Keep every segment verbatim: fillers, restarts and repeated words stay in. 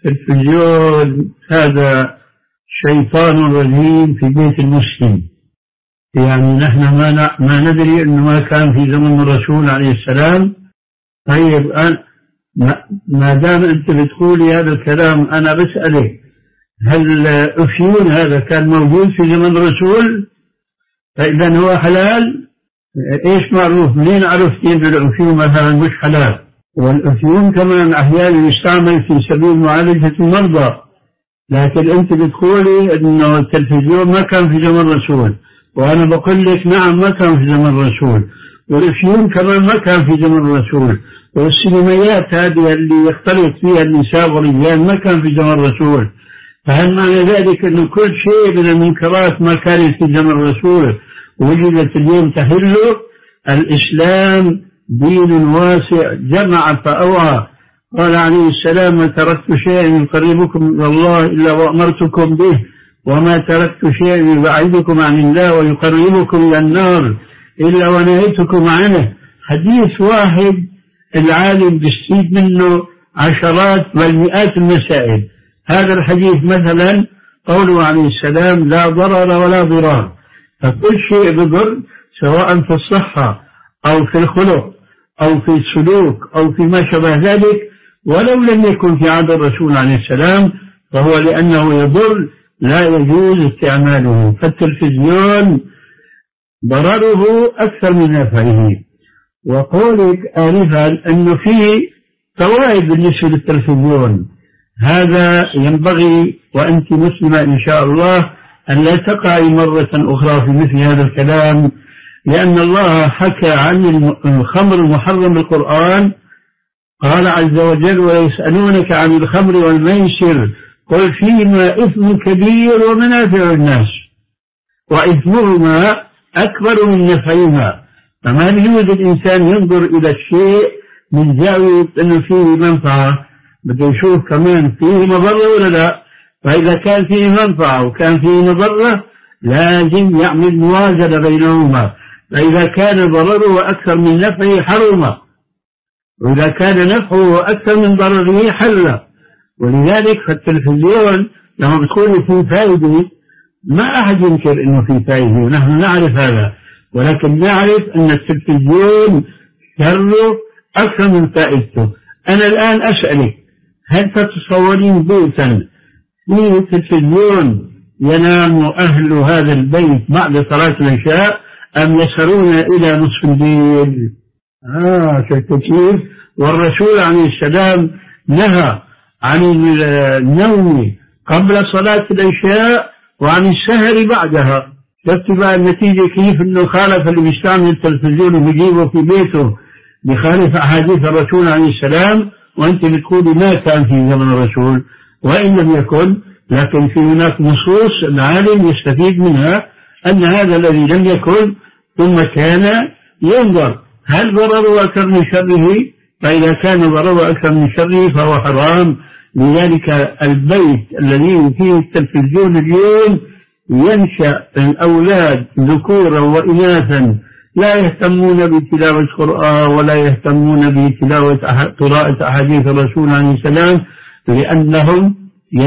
التلفزيون هذا شيطان رجيم في بيت المسلم. يعني نحن ما ما ندري أنه ما كان في زمن الرسول عليه السلام. طيب أنا ما دام أنت بتقولي هذا الكلام أنا بسألك، هل الأفيون هذا كان موجود في زمن الرسول؟ فإذا هو حلال؟ إيش معروف؟ منين عرفتي أن الأفيون مثلا مش حلال؟ والأفيون كمان أحيانا يستعمل في سبيل معالجة المرضى، لكن أنت بتقولي أنه التلفزيون ما كان في زمن الرسول، وأنا بقول لك نعم ما كان في زمن الرسول، والأفيون كمان ما كان في زمن الرسول، والسينمائيات هذه اللي يختلط فيها النساء والرجال ما كان في زمن الرسول. فهل معنى ذلك أن كل شيء من المنكرات ما كانت في زمن الرسول وجدت اليوم تحله؟ الإسلام دين واسع جمع فأوعى. قال عليه السلام: ما تركت شيئا يقربكم إلى الله إلا وأمرتكم به، وما تركت شيئا يبعدكم عن الله ويقربكم إلى النار إلا ونهيتكم عنه. حديث واحد العالم بيستفيد منه عشرات بل مئات المسائل. هذا الحديث مثلا قوله عليه السلام: لا ضرر ولا ضرار. فكل شيء بضر سواء في الصحة أو في الخلق أو في السلوك أو في ما شابه ذلك، ولو لم يكن في عهد الرسول عليه السلام فهو لأنه يضر لا يجوز استعماله. فالتلفزيون ضرره أكثر من نفعه. وقولك آنفا أنه فيه فوائد بالنسبة للتلفزيون، هذا ينبغي وأنت مسلمة إن شاء الله أن لا تقعي مرة أخرى في مثل هذا الكلام، لأن الله حكى عن الخمر المحرم بالقرآن. قال عز وجل: ويسألونك عن الخمر والميسر قل فيهما إثم كبير ومنافع الناس وإثمهما أكبر من نفعهما. فما يجوز الإنسان ينظر إلى الشيء من زاوية أنه فيه منفعة، بده يشوف كمان فيه مضرة ولا لا. فإذا كان فيه منفعة وكان فيه مضرة لازم يعمل موازنة بينهما. فإذا كان ضرره أكثر من نفعه حرم، وإذا كان نفعه أكثر من ضرره حل. ولذلك فالتلفزيون لما بتكون فيه فائدة ما أحد ينكر إنه فيه فائدة، ونحن نعرف هذا، ولكن نعرف أن التلفزيون شره أكثر من فائدته. أنا الآن أسألك، هل تتصورين بيتا فيه التلفزيون ينام أهل هذا البيت بعد صلاة العشاء أم يسهرون إلى نصف الليل؟ آه شفت كيف؟ والرسول عليه السلام نهى عن النوم قبل صلاة العشاء وعن السهر بعدها. شفت بقى النتيجة كيف؟ إنه خالف اللي بيستعمل التلفزيون وبيجيبه في بيته بخالف أحاديث الرسول عليه السلام، وأنت بتقولي ما كان في زمن الرسول. وإن لم يكن، لكن في هناك نصوص العالم يستفيد منها أن هذا الذي لم يكن ثم كان ينظر هل ضرره أكثر من شره، فإذا كان ضرره أكثر من شره فهو حرام. لذلك البيت الذي فيه التلفزيون اليوم ينشأ الأولاد ذكورا وإناثا لا يهتمون بتلاوة القرآن ولا يهتمون بتلاوة قراءة أحاديث الرسول عليه السلام، لأنهم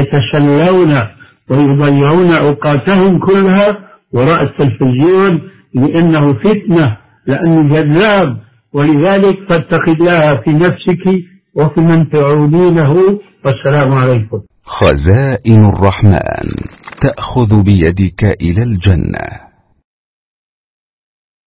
يتسلون ويضيعون أوقاتهم كلها وراء التلفزيون، لأنه فتنة، لأنه جذاب. ولذلك فاتق الله في نفسك وفي من تعودينه. والسلام عليكم. خزائن الرحمن تأخذ بيدك إلى الجنة.